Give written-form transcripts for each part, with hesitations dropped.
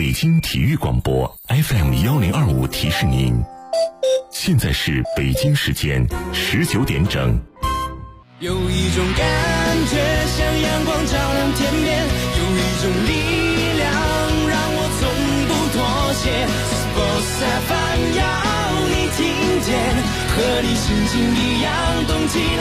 北京体育广播 FM1025提示您，现在是北京时间19点整。 有一种感觉像阳光照亮天边，有一种力量让我从不妥协。Sports FM 要你听见，和你心情一样动起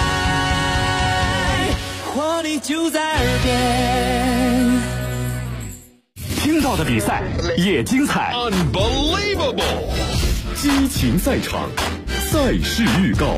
来，活力就在耳边。 听到的比赛也精彩 ，Unbelievable！ 激情赛场，赛事预告。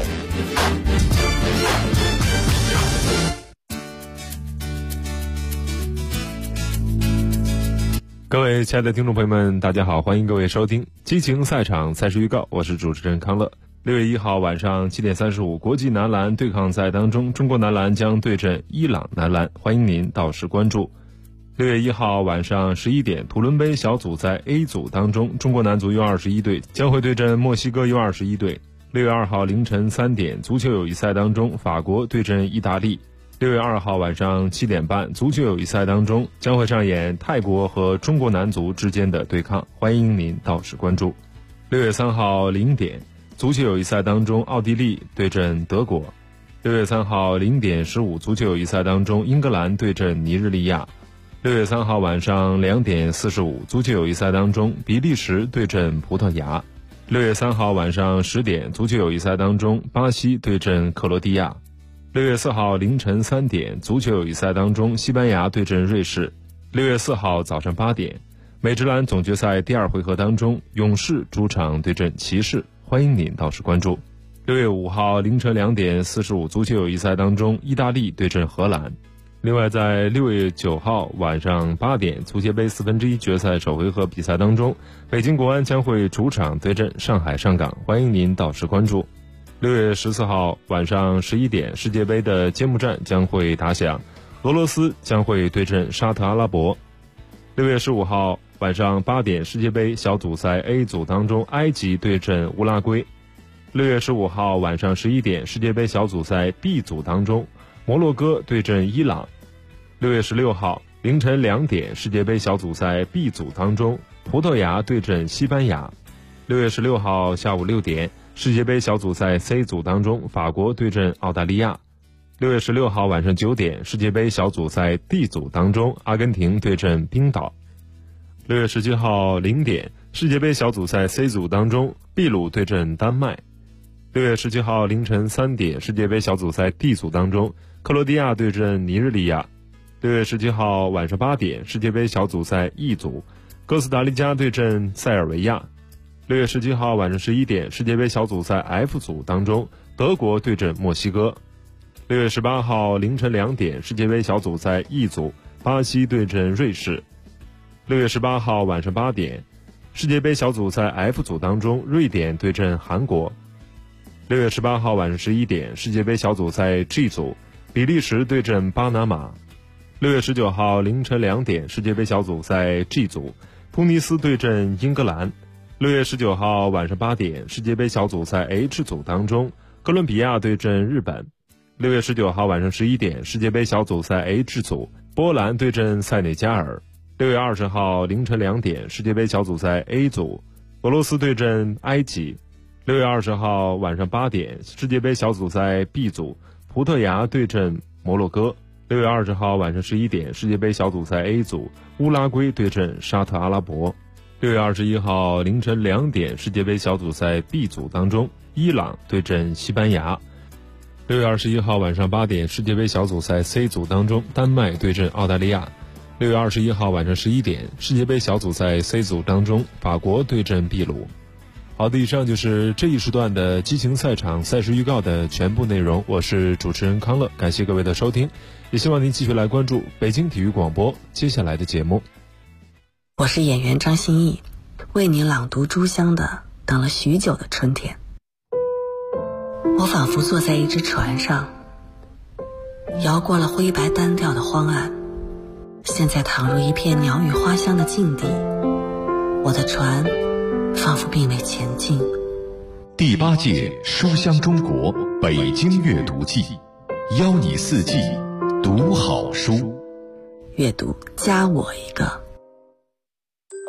各位亲爱的听众朋友们，大家好，欢迎各位收听激情赛场赛事预告，我是主持人康乐。6月1号晚上7点35，国际男篮对抗赛当中，中国男篮将对阵伊朗男篮，欢迎您到时关注。6月1号晚上11点，土伦杯小组赛 A 组当中，中国男足 U21 队将会对阵墨西哥 U21 队。6月2号凌晨3点，足球友谊赛当中，法国对阵意大利。6月2号晚上7点半，足球友谊赛当中将会上演泰国和中国男足之间的对抗，欢迎您到时关注。6月3号0点，足球友谊赛当中，奥地利对阵德国。6月3号0点15，足球友谊赛当中，英格兰对阵尼日利亚。6月3号晚上2点45，足球友谊赛当中，比利时对阵葡萄牙。6月3号晚上10点，足球友谊赛当中，巴西对阵克罗地亚。6月4号凌晨3点，足球友谊赛当中，西班牙对阵瑞士。6月4号早上8点，美职篮总决赛第2回合当中，勇士主场对阵骑士，欢迎您到时关注。6月5号凌晨2点45，足球友谊赛当中，意大利对阵荷兰。另外在6月9号晚上8点，足协杯1/4决赛首回合比赛当中，北京国安将会主场对阵上海上港，欢迎您到时关注。6月14号晚上11点，世界杯的揭幕战将会打响，俄罗斯将会对阵沙特阿拉伯。6月15号晚上8点，世界杯小组赛 A 组当中，埃及对阵乌拉圭。6月15号晚上11点，世界杯小组赛 B 组当中，摩洛哥对阵伊朗。6月16号凌晨2点，世界杯小组赛 B 组当中，葡萄牙对阵西班牙。6月16号下午6点，世界杯小组赛 C 组当中，法国对阵澳大利亚。6月16号晚上9点，世界杯小组赛 D 组当中，阿根廷对阵冰岛。6月17号0点，世界杯小组赛 C 组当中，秘鲁对阵丹麦。6月17号凌晨3点，世界杯小组赛 D 组当中，克罗地亚对阵尼日利亚。6月17号晚上8点，世界杯小组赛 E 组，哥斯达黎加对阵塞尔维亚。6月17号晚上11点，世界杯小组赛 F 组当中，德国对阵墨西哥。6月18号凌晨2点，世界杯小组赛 E 组，巴西对阵瑞士。6月18号晚上8点，世界杯小组赛 F 组当中，瑞典对阵韩国。6月18号晚上11点，世界杯小组赛 G 组，比利时对阵巴拿马。6月19号凌晨2点，世界杯小组赛 G 组，突尼斯对阵英格兰。6月19号晚上8点，世界杯小组赛 H 组当中，哥伦比亚对阵日本。6月19号晚上11点，世界杯小组赛 H 组，波兰对阵塞内加尔。6月20号凌晨2点，世界杯小组赛 A 组，俄罗斯对阵埃及。6月20号晚上8点，世界杯小组赛 B 组，葡萄牙对阵摩洛哥。6月20号晚上11点，世界杯小组赛 A 组，乌拉圭对阵沙特阿拉伯。6月21号凌晨2点，世界杯小组赛 B 组当中，伊朗对阵西班牙。6月21号晚上8点，世界杯小组赛 C 组当中，丹麦对阵澳大利亚。6月21号晚上11点，世界杯小组赛 C 组当中，法国对阵秘鲁。好的，以上就是这一时段的激情赛场赛事预告的全部内容，我是主持人康乐，感谢各位的收听，也希望您继续来关注北京体育广播接下来的节目。 我是演员张歆艺，为你朗读朱湘的《等了许久的春天》。我仿佛坐在一只船上，摇过了灰白单调的荒岸，现在躺入一片鸟语花香的境地，我的船仿佛并未前进。 第8届书香中国北京阅读季，邀你4季读好书， 阅读加我一个。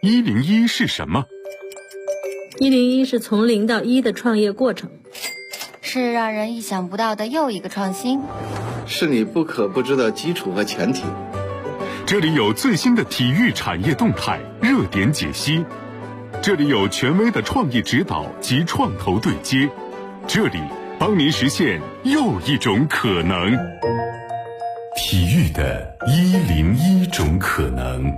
101是什么 ？101是从0到1的创业过程， 是让人意想不到的又一个创新， 是你不可不知的基础和前提。 这里有最新的体育产业动态热点解析，这里有权威的创业指导及创投对接，这里帮您实现又一种可能。体育的101种可能。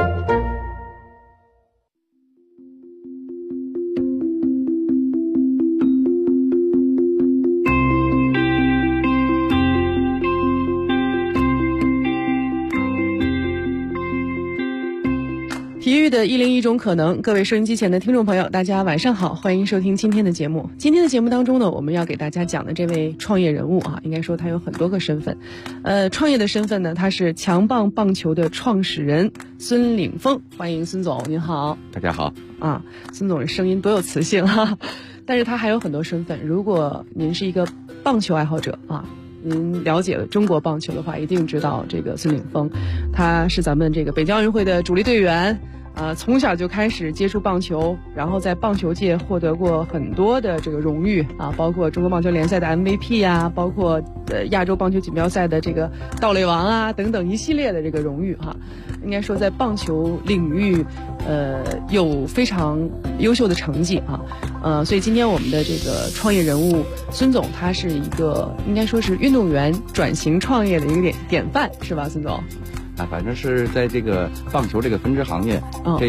体育的101种可能，各位收音机前的听众朋友，大家晚上好，欢迎收听今天的节目。今天的节目当中呢，我们要给大家讲的这位创业人物啊，应该说他有很多个身份。创业的身份呢，他是强棒棒球的创始人孙岭峰，欢迎孙总，您好。 大家好。 啊，孙总的声音多有磁性哈，但是他还有很多身份。如果您是一个棒球爱好者啊，您了解了中国棒球的话，一定知道这个孙岭峰，他是咱们这个北京奥运会的主力队员。从小就开始接触棒球，然后在棒球界获得过很多的这个荣誉啊，包括中国棒球联赛的 MVP 啊，包括亚洲棒球锦标赛的这个盗垒王啊等等一系列的这个荣誉哈。应该说在棒球领域有非常优秀的成绩啊。所以今天我们的这个创业人物孙总，他是一个应该说是运动员转型创业的一个典范，是吧，孙总？ 反正是在这个棒球这个分支行业，这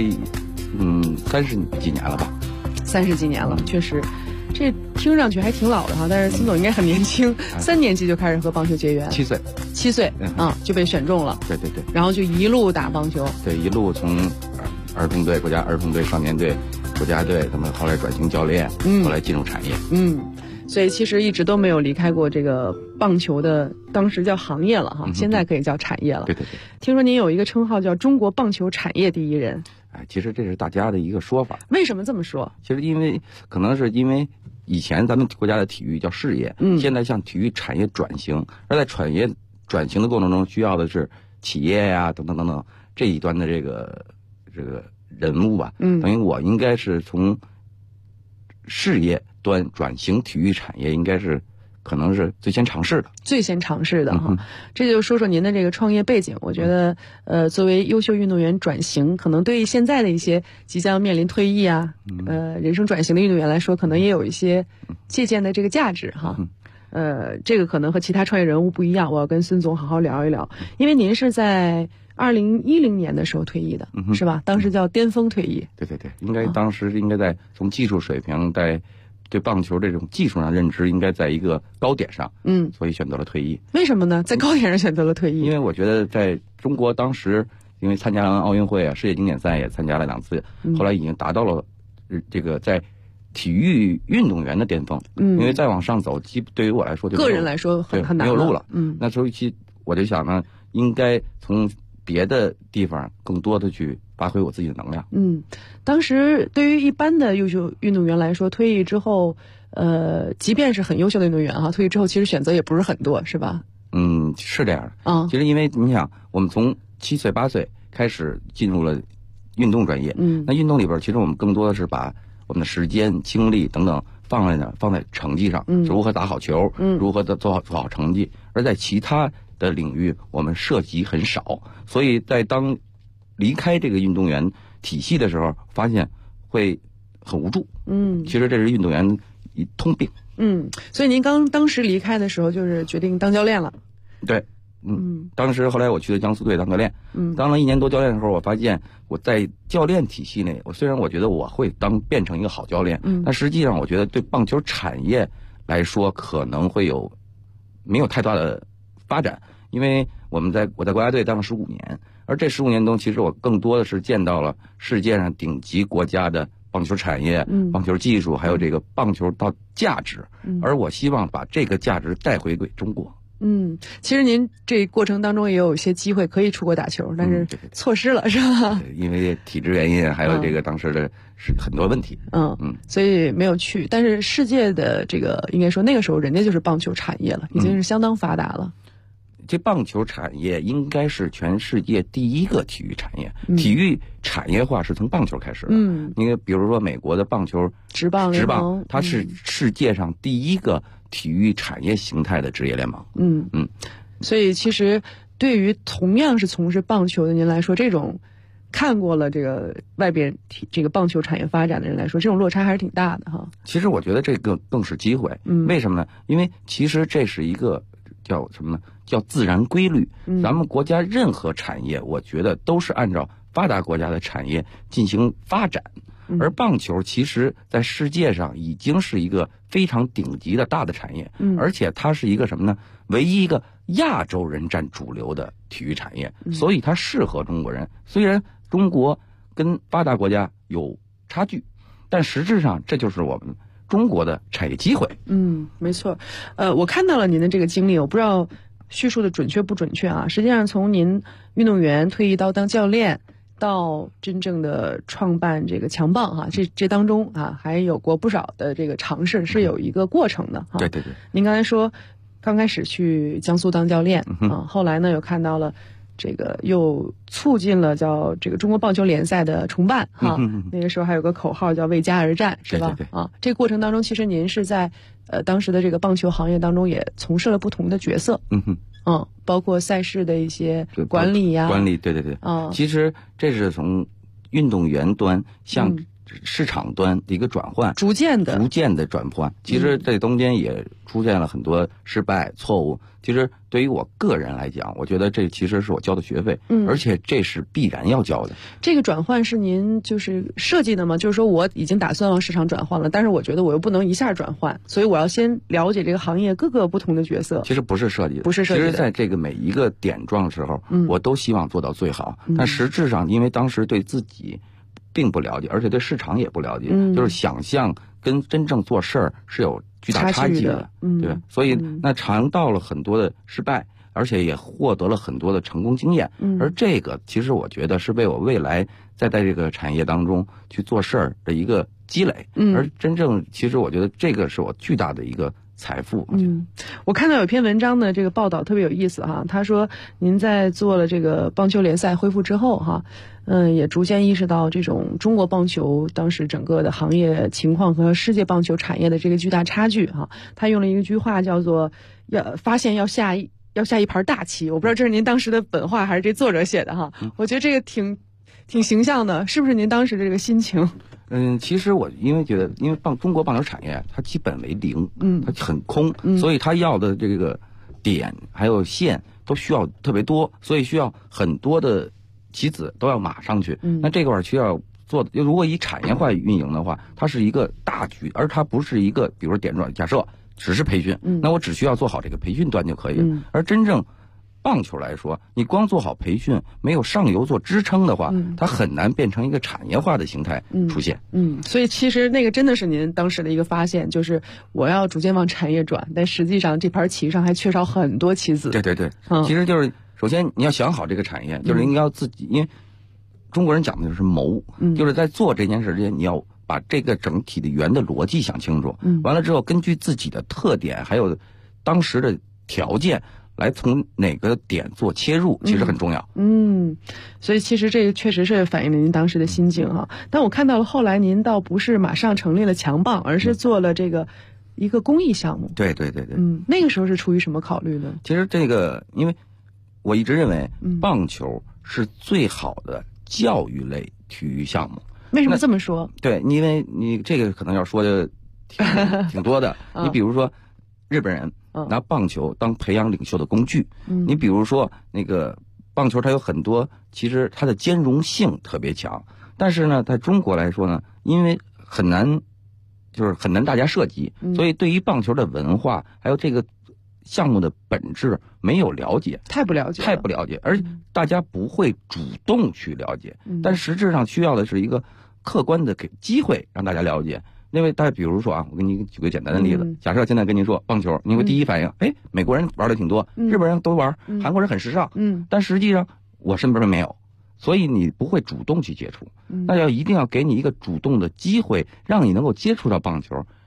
30几年了吧 ？30几年了，确实，这听上去还挺老的哈。但是孙总应该很年轻，3年级就开始和棒球结缘，7岁就被选中了。 对， 然后就一路打棒球。 对，一路从儿童队、国家儿童队、少年队、国家队，他们后来转型教练，后来进入产业。 所以其实一直都没有离开过这个棒球的，当时叫行业了哈，现在可以叫产业了。 对。 听说您有一个称号叫中国棒球产业第一人。 其实这是大家的一个说法。 为什么这么说？ 其实可能是因为以前咱们国家的体育叫事业，现在向体育产业转型，而在产业转型的过程中，需要的是企业呀等等这一端的这个人物吧。等于我应该是从事业端转型体育产业，应该是可能是最先尝试的哈。这就说说您的这个创业背景。我觉得作为优秀运动员转型，可能对于现在的一些即将面临退役啊人生转型的运动员来说，可能也有一些借鉴的这个价值哈。这个可能和其他创业人物不一样，我要跟孙总好好聊一聊。因为您是在2010年的时候退役的，是吧？当时叫巅峰退役。 对，应该当时应该在从技术水平在对棒球这种技术上认知应该在一个高点上，所以选择了退役。 为什么呢？在高点上选择了退役？ 因为我觉得在中国当时，因为参加了奥运会啊、世界经典赛也参加了2次，后来已经达到了这个在体育运动员的巅峰。因为再往上走，对于我来说就个人来说很难， 没有路了。那时候我就想呢，应该从别的地方更多的去发挥我自己的能量。 当时对于一般的优秀运动员来说，退役之后，即便是很优秀的运动员哈，退役之后其实选择也不是很多，是吧？ 是这样的。其实因为你想，我们从7岁8岁开始进入了运动专业，那运动里边其实我们更多的是把我们的时间、精力等等放在成绩上，如何打好球，如何的做好成绩，而在其他的领域我们涉及很少，所以在当离开这个运动员体系的时候，发现会很无助。其实这是运动员一通病。 所以您当时离开的时候，就是决定当教练了。 对。当时后来我去了江苏队当教练，当了1年多教练的时候，我发现我在教练体系内，虽然我觉得我会变成一个好教练，但实际上我觉得对棒球产业来说可能会没有太大的发展，因为我在国家队当了15年，而这15年中，其实我更多的是见到了世界上顶级国家的棒球产业、棒球技术，还有这个棒球到价值，而我希望把这个价值带回给中国。 其实您这过程当中也有一些机会可以出国打球，但是错失了，是吧？ 因为体制原因，还有这个当时的是很多问题， 所以没有去。但是世界的这个应该说那个时候人家就是棒球产业了，已经是相当发达了。 这棒球产业应该是全世界第一个体育产业，体育产业化是从棒球开始的。你比如说美国的棒球职棒， 它是世界上第一个体育产业形态的职业联盟。 所以其实对于同样是从事棒球的您来说，这种看过了这个外边这个棒球产业发展的人来说，这种落差还是挺大的哈。 其实我觉得这个更是机会。为什么呢？因为其实这是一个叫什么呢？叫自然规律。咱们国家任何产业，我觉得都是按照发达国家的产业进行发展。而棒球其实在世界上已经是一个非常顶级的大的产业，而且它是一个什么呢？唯一一个亚洲人占主流的体育产业，所以它适合中国人。虽然中国跟发达国家有差距，但实质上这就是我们中国的产业机会。 没错。我看到了您的这个经历，我不知道叙述的准确不准确啊。实际上从您运动员退役到当教练，到真正的创办这个强棒哈，这当中啊还有过不少的这个尝试，是有一个过程的哈。 对。 您刚才说刚开始去江苏当教练后来呢又看到了这个又促进了叫这个中国棒球联赛的重办哈。那个时候还有个口号叫为家而战，是吧？ 对。 这个过程当中，其实您是在当时的这个棒球行业当中也从事了不同的角色。包括赛事的一些管理呀， 对。其实这是从运动员端向市场端的一个转换， 逐渐的转换。其实这中间也出现了很多失败错误。其实对于我个人来讲，我觉得这其实是我交的学费，而且这是必然要交的。 这个转换是您就是设计的吗？就是说我已经打算往市场转换了，但是我觉得我又不能一下转换，所以我要先了解这个行业各个不同的角色。 其实不是设计的， 其实在这个每一个点状的时候，我都希望做到最好。但实质上，因为当时对自己并不了解，而且对市场也不了解，就是想象跟真正做事儿是有巨大差距的，对吧？所以那尝到了很多的失败，而且也获得了很多的成功经验。而这个其实我觉得是为我未来在这个产业当中去做事儿的一个积累。而真正其实我觉得这个是我巨大的一个财富。 我看到有篇文章的这个报道特别有意思哈，他说您在做了这个棒球联赛恢复之后哈，也逐渐意识到这种中国棒球当时整个的行业情况和世界棒球产业的这个巨大差距哈。他用了一句话叫做发现要下一盘大棋。我不知道这是您当时的本话还是这作者写的哈。我觉得这个挺形象的，是不是您当时的这个心情？ 其实我因为觉得，因为中国棒球产业它基本为零，它很空，所以它要的这个点还有线都需要特别多，所以需要很多的棋子都要码上去。那这块需要做，如果以产业化运营的话，它是一个大局，而它不是一个比如说点状。假设只是培训，那我只需要做好这个培训端就可以了。而真正棒球来说，你光做好培训，没有上游做支撑的话，它很难变成一个产业化的形态出现。 所以其实那个真的是您当时的一个发现，就是我要逐渐往产业转，但实际上这盘棋上还缺少很多棋子。 对，其实就是首先你要想好这个产业，就是你要自己，因为中国人讲的就是谋，就是在做这件事之前，你要把这个整体的圆的逻辑想清楚。完了之后，根据自己的特点还有当时的条件，来从哪个点做切入，其实很重要。 所以其实这个确实是反映了您当时的心境哈。但我看到了后来您倒不是马上成立了强棒，而是做了这个一个公益项目。 对。 那个时候是出于什么考虑呢？ 其实这个，因为我一直认为棒球是最好的教育类体育项目。 为什么这么说？ 对，因为你这个可能要说的挺多的。你比如说日本人拿棒球当培养领袖的工具。你比如说那个棒球，它有很多，其实它的兼容性特别强。但是呢，在中国来说呢，因为很难大家涉及，所以对于棒球的文化还有这个项目的本质没有了解， 太不了解， 而大家不会主动去了解。但实质上需要的是一个客观的给机会让大家了解。因为大家比如说啊，我给你举个简单的例子，假设现在跟您说棒球，你会第一反应，美国人玩的挺多，日本人都玩，韩国人很时尚，但实际上我身边没有，所以你不会主动去接触。那一定要给你一个主动的机会，让你能够接触到棒球，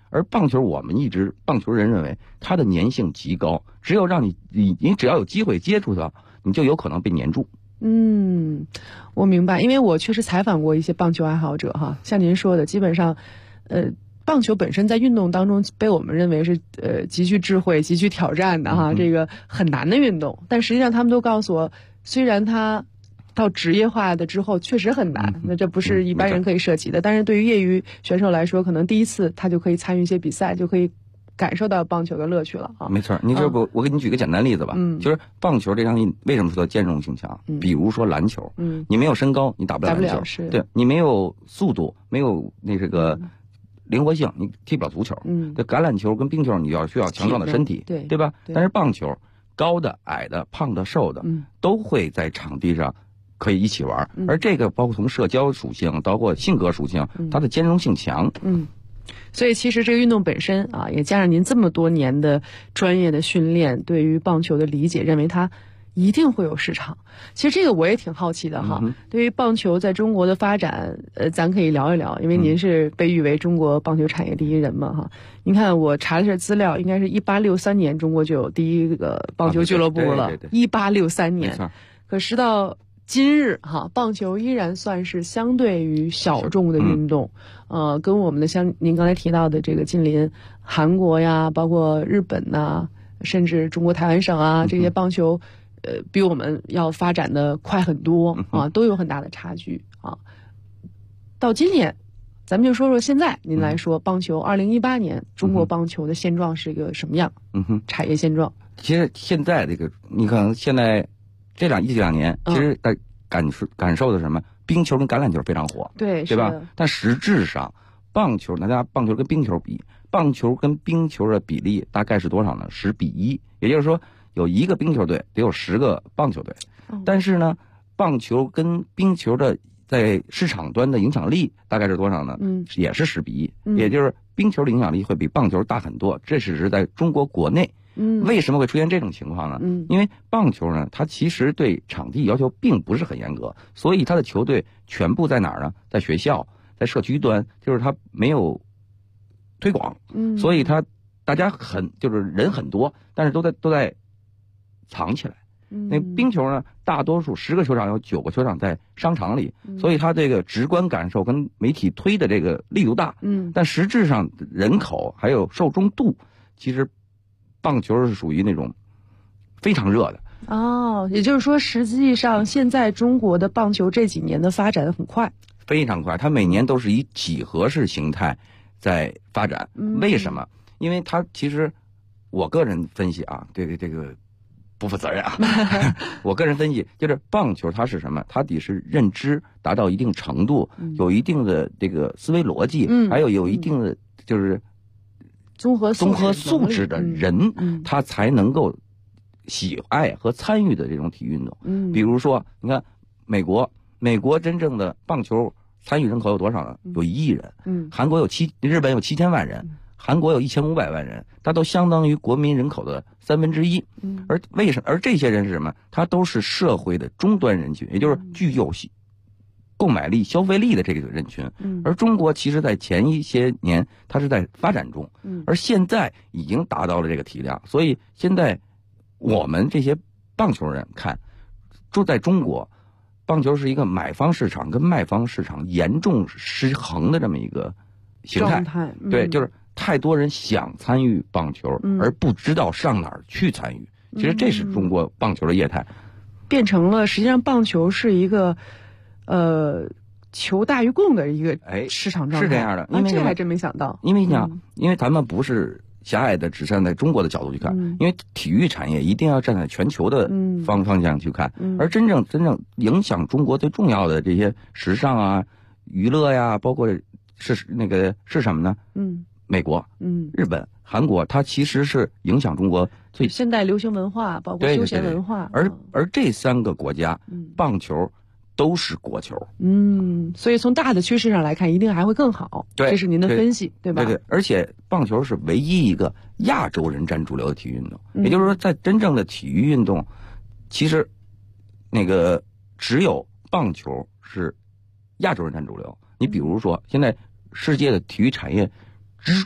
而棒球棒球人认为它的粘性极高，只有让你只要有机会接触它，你就有可能被粘住。 我明白，因为我确实采访过一些棒球爱好者哈，像您说的，基本上，棒球本身在运动当中被我们认为是极具智慧、极具挑战的哈，这个很难的运动。但实际上他们都告诉我，虽然它到职业化的之后确实很难，那这不是一般人可以涉及的。但是对于业余选手来说，可能第一次他就可以参与一些比赛，就可以感受到棒球的乐趣了啊。 没错，你这不，我给你举个简单例子吧，就是棒球这项运为什么说它兼容性强？比如说篮球，你没有身高，你打不了篮球，对，你没有速度，没有这个灵活性，你踢不了足球。对，橄榄球跟冰球你需要强壮的身体，对吧？但是棒球，高的、矮的、胖的、瘦的，都会在场地上可以一起玩，而这个包括从社交属性，包括性格属性，它的兼容性强。 所以其实这个运动本身啊，也加上您这么多年的专业的训练，对于棒球的理解，认为它一定会有市场。其实这个我也挺好奇的哈。对于棒球在中国的发展，咱可以聊一聊，因为您是被誉为中国棒球产业第一人嘛哈。您看我查了下资料，应该是1863年中国就有第一个棒球俱乐部了，1863年。可是到今日哈，棒球依然算是相对于小众的运动，跟我们的像您刚才提到的这个近邻韩国呀，包括日本呐，甚至中国台湾省啊，这些棒球，比我们要发展的快很多啊，都有很大的差距啊。到今年，咱们就说说现在您来说，棒球2018年中国棒球的现状是一个什么样？产业现状。 其实现在这个，你可能现在。这两年，其实在感受的什么？冰球跟橄榄球非常火，对吧？但实质上，棒球跟冰球比，棒球跟冰球的比例大概是多少呢？10比1，也就是说，有一个冰球队得有10个棒球队。但是呢，棒球跟冰球的在市场端的影响力大概是多少呢？也是10比1，也就是冰球的影响力会比棒球大很多。这只是在中国国内。为什么会出现这种情况呢？因为棒球呢，它其实对场地要求并不是很严格，所以它的球队全部在哪儿呢？在学校，在社区端，就是它没有推广，所以大家就是人很多，但是都在藏起来。那冰球呢，大多数10个球场有9个球场在商场里，所以它这个直观感受跟媒体推的这个力度大。但实质上人口还有受众度，其实棒球是属于那种非常热的。 也就是说实际上现在中国的棒球这几年的发展很快， 非常快，它每年都是以几何式形态在发展。为什么？因为它其实我个人分析啊，对这个不负责任啊我个人分析就是棒球它是什么？它得是认知达到一定程度，有一定的这个思维逻辑，还有一定的就是综合素质的人，他才能够喜爱和参与的这种体育运动。比如说，你看美国真正的棒球参与人口有多少呢？有1亿人。日本有7000万人，韩国有1500万人，它都相当于国民人口的1/3。而这些人是什么？他都是社会的终端人群，也就是具有购买力、消费力的这个人群。而中国其实在前一些年它是在发展中，而现在已经达到了这个体量。所以现在我们这些棒球人看，住在中国，棒球是一个买方市场跟卖方市场严重失衡的这么一个形态。对，就是太多人想参与棒球，而不知道上哪儿去参与。其实这是中国棒球的业态， 变成了实际上棒球是一个求大于供的一个市场状态。 是这样的，因为这还真没想到。 因为你想，因为咱们不是狭隘的只站在中国的角度去看，因为体育产业一定要站在全球的方向去看，而真正影响中国最重要的这些时尚啊、娱乐呀，包括是什么呢？美国、日本、韩国，它其实是影响中国最现代流行文化，包括休闲文化。 而这3个国家，棒球都是国球。 所以从大的趋势上来看，一定还会更好。 对， 这是您的分析，对吧？ 对，而且棒球是唯一一个亚洲人占主流的体育运动。也就是说，在真正的体育运动，其实只有棒球是亚洲人占主流。你比如说，现在世界的体育产业支柱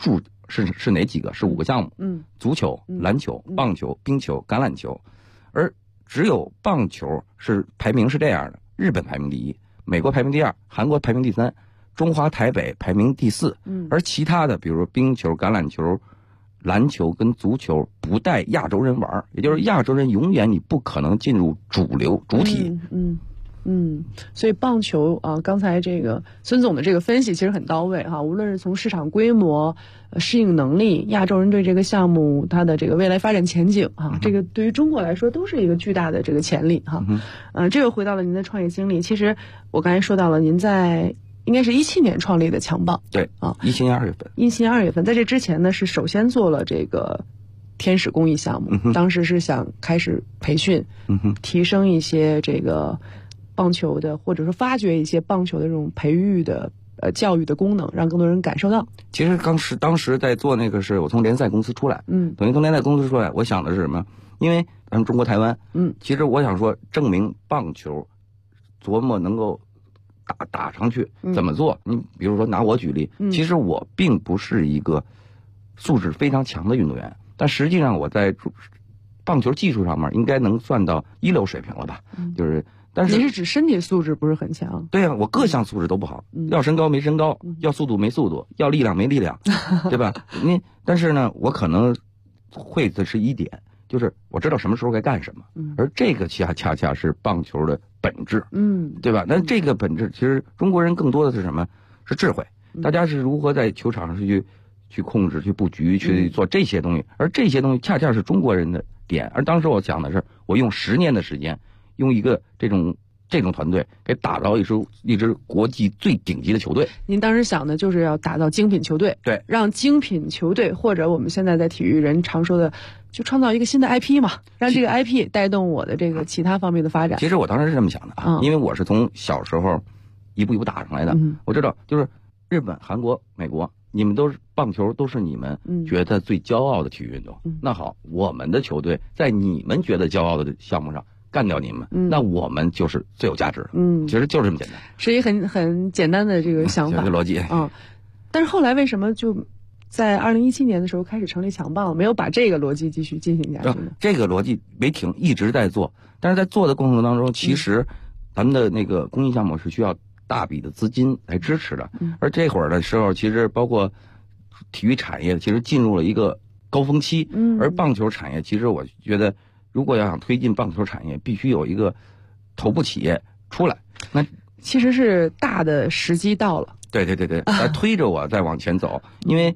是哪几个？是5个项目。足球、篮球、棒球、冰球、橄榄球，而只有棒球排名是这样的：日本排名第1，美国排名第2，韩国排名第3，中华台北排名第4。而其他的，比如说冰球、橄榄球、篮球跟足球不带亚洲人玩，也就是亚洲人永远你不可能进入主体。 所以棒球啊，刚才这个孙总的这个分析其实很到位哈，无论是从市场规模、适应能力，亚洲人对这个项目它的这个未来发展前景哈，这个对于中国来说都是一个巨大的这个潜力哈。这个回到了您的创业经历，其实我刚才说到了您在应该是17年创立的强棒， 对啊，17年2月份 ，17年2月份，在这之前呢是首先做了这个天使公益项目，当时是想开始培训，提升一些这个棒球的，或者说发掘一些棒球的这种培育的教育的功能，让更多人感受到。 其实当时在做那个是我从联赛公司出来，等于从联赛公司出来，我想的是什么？因为咱们中国台湾，其实我想说证明棒球琢磨能够打上去怎么做？你比如说拿我举例，其实我并不是一个素质非常强的运动员，但实际上我在棒球技术上面应该能算到一流水平了吧？但是您是指身体素质不是很强？ 对啊，我各项素质都不好，要身高没身高，要速度没速度，要力量没力量，对吧？但是呢，我可能会的是一点，就是我知道什么时候该干什么，而这个恰恰是棒球的本质，对吧？那这个本质其实中国人更多的是什么？是智慧，大家是如何在球场上去控制、去布局、去做这些东西，而这些东西恰恰是中国人的点。而当时我讲的是，我用10年的时间，用一个这种团队给打造一支国际最顶级的球队。 您当时想的就是要打造精品球队， 对， 让精品球队，或者我们现在在体育人常说的，就创造一个新的 IP 嘛，让这个 IP 带动我的这个其他方面的发展。 其实我当时是这么想的啊，因为我是从小时候一步一步打上来的，我知道就是日本、韩国、美国，你们都是棒球，都是你们觉得最骄傲的体育运动。那好，我们的球队在你们觉得骄傲的项目上干掉你们，那我们就是最有价值的。其实就是这么简单， 是一个很简单的这个想法， 这个逻辑。 但是后来为什么就在2017年的时候开始成立强棒，没有把这个逻辑继续进行下去呢？ 这个逻辑没停，一直在做。但是在做的过程当中，其实咱们的那个公益项目是需要大笔的资金来支持的。而这会儿的时候，其实包括体育产业其实进入了一个高峰期，而棒球产业其实我觉得，如果要想推进棒球产业，必须有一个头部企业出来。那其实是大的时机到了。 对，来推着我再往前走。因为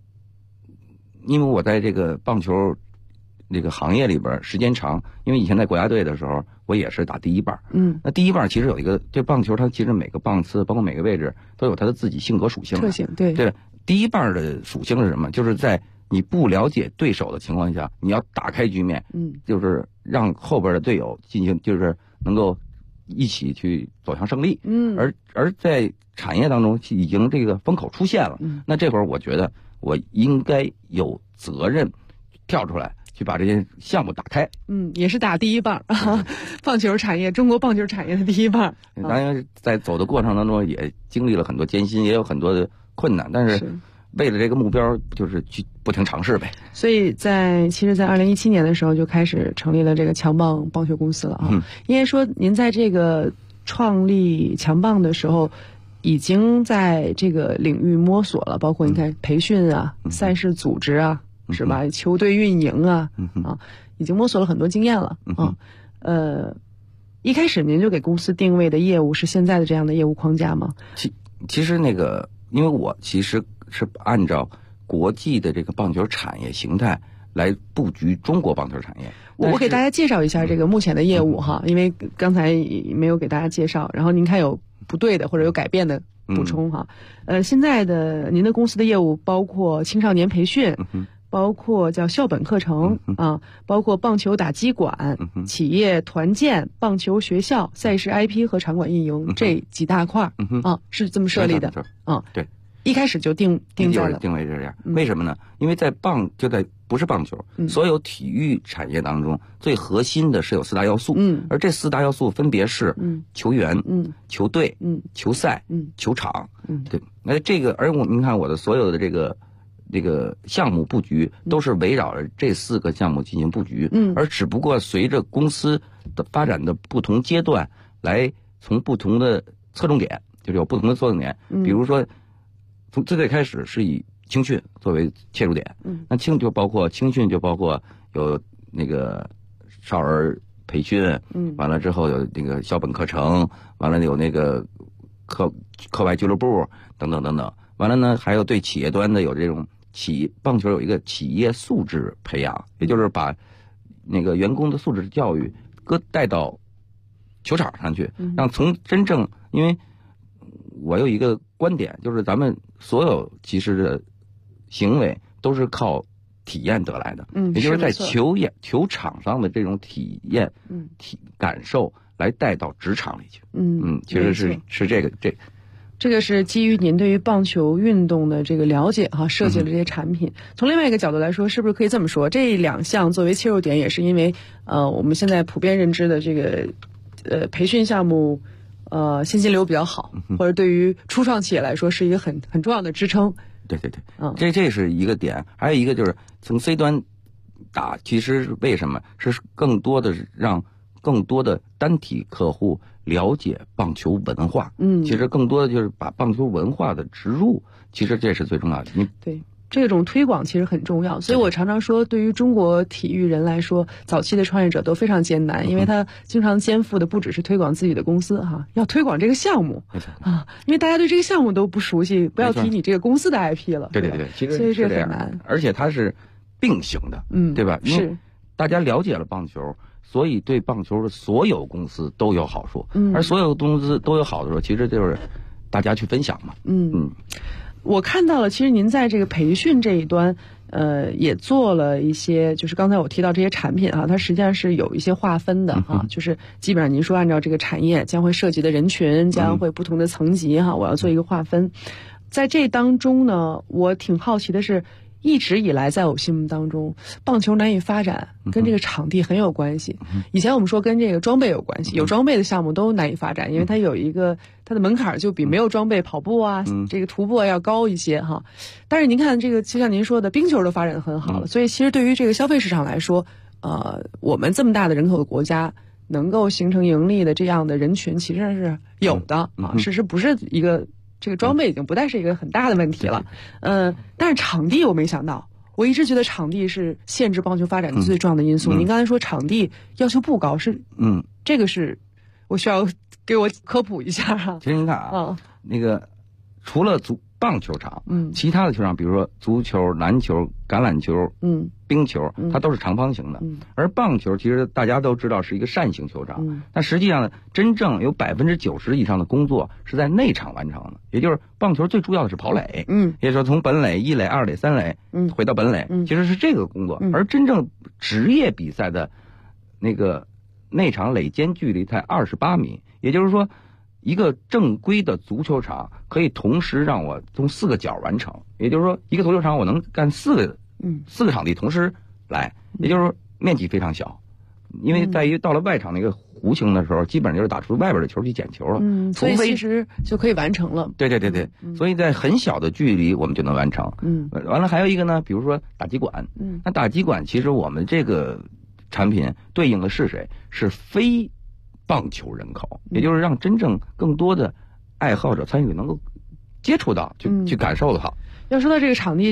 我在这个棒球这个行业里边时间长，因为以前在国家队的时候，我也是打第一棒。那第一棒其实有一个，这棒球它其实每个棒次，包括每个位置都有它的自己性格属性特性。对， 第一棒的属性是什么？就是在你不了解对手的情况下，你要打开局面，就是让后边的队友进行，就是能够一起去走向胜利。而在产业当中已经这个风口出现了，那这会儿我觉得我应该有责任跳出来去把这些项目打开。 也是打第一棒，棒球产业，中国棒球产业的第一棒。 当然在走的过程当中也经历了很多艰辛，也有很多的困难，但是为了这个目标，就是去不停尝试呗。 所以其实在2017年的时候就开始成立了这个强棒棒球公司了啊。因为说您在这个创立强棒的时候，已经在这个领域摸索了，包括你看培训啊、赛事组织啊，是吧？球队运营啊，已经摸索了很多经验了啊。一开始您就给公司定位的业务是现在的这样的业务框架吗？ 其实那个，因为我其实是按照国际的这个棒球产业形态来布局中国棒球产业。 我给大家介绍一下这个目前的业务哈，因为刚才没有给大家介绍，然后您看有不对的或者有改变的补充哈。现在的您的公司的业务包括青少年培训，包括叫校本课程啊，包括棒球打击馆、企业团建、棒球学校、赛事 IP 和场馆运营这几大块啊，是这么设立的啊。 对， 一开始就定在了定位这样。为什么呢？因为在不是棒球，所有体育产业当中最核心的是有4大要素，而这4大要素分别是球员、球队、球赛、球场。对，那这个，而您看我的所有的这个这个项目布局都是围绕着这4个项目进行布局，而只不过随着公司的发展的不同阶段，来从不同的侧重点，就是有不同的侧重点。比如说，从最开始是以青训作为切入点，那青训就包括有那个少儿培训，完了之后有那个校本课程，完了有那个课外俱乐部等等等等，完了呢还有对企业端的有这种棒球有一个企业素质培养，也就是把那个员工的素质教育带到球场上去，让从真正，因为我有一个观点，就是咱们所有其实的行为都是靠体验得来的，也就是在球场上的这种体验、感受来带到职场里去。其实是这个是基于您对于棒球运动的这个了解设计了这些产品。从另外一个角度来说，是不是可以这么说，这2项作为切入点，也是因为我们现在普遍认知的这个培训项目现金流比较好，或者对于初创企业来说是一个很重要的支撑。 对，这是一个点，还有一个就是从 C 端打，其实为什么是更多的让更多的单体客户了解棒球文化，其实更多的就是把棒球文化的植入，其实这是最重要的。 对，这种推广其实很重要，所以我常常说，对于中国体育人来说，早期的创业者都非常艰难，因为他经常肩负的不只是推广自己的公司要推广这个项目因为大家对这个项目都不熟悉，不要提你这个公司的 IP 了。 对，其实所以这很难， 而且它是并行的，对吧？因为大家了解了棒球，所以对棒球的所有公司都有好处，而所有公司都有好处，其实就是大家去分享嘛。 我看到了，其实您在这个培训这一端，也做了一些，就是刚才我提到这些产品它实际上是有一些划分的就是基本上您说按照这个产业将会涉及的人群，将会不同的层级我要做一个划分。在这当中呢，我挺好奇的是，一直以来在我心目当中，棒球难以发展跟这个场地很有关系。以前我们说跟这个装备有关系，有装备的项目都难以发展，因为它有一个它的门槛就比没有装备跑步这个徒步要高一些但是您看这个，就像您说的，冰球都发展得很好了，所以其实对于这个消费市场来说，我们这么大的人口的国家，能够形成盈利的这样的人群其实是有的是不是一个。这个装备已经不再是一个很大的问题了，但是场地我没想到，我一直觉得场地是限制棒球发展的最重要的因素。您刚才说场地要求不高，是这个是我需要给我科普一下其实您看那个除了棒球场，其他的球场，比如说足球、篮球、橄榄球、冰球，它都是长方形的。而棒球其实大家都知道是一个扇形球场，但实际上真正有90%以上的工作是在内场完成的，也就是棒球最主要的是跑垒，也就是说从本垒、一垒、二垒、三垒，回到本垒，其实是这个工作。而真正职业比赛的那个内场垒间距离才28米，也就是说。一个正规的足球场可以同时让我从4个角完成，也就是说，一个足球场我能干4个场地同时来，也就是说面积非常小，因为在于到了外场那个弧形的时候，基本上就是打出外边的球去捡球了， 所以其实就可以完成了。 对，所以在很小的距离我们就能完成。完了还有一个呢，比如说打击馆，那打击馆其实我们这个产品对应的是谁？是非棒球人口，也就是让真正更多的爱好者参与能够接触到，去感受到。 要说到这个场地。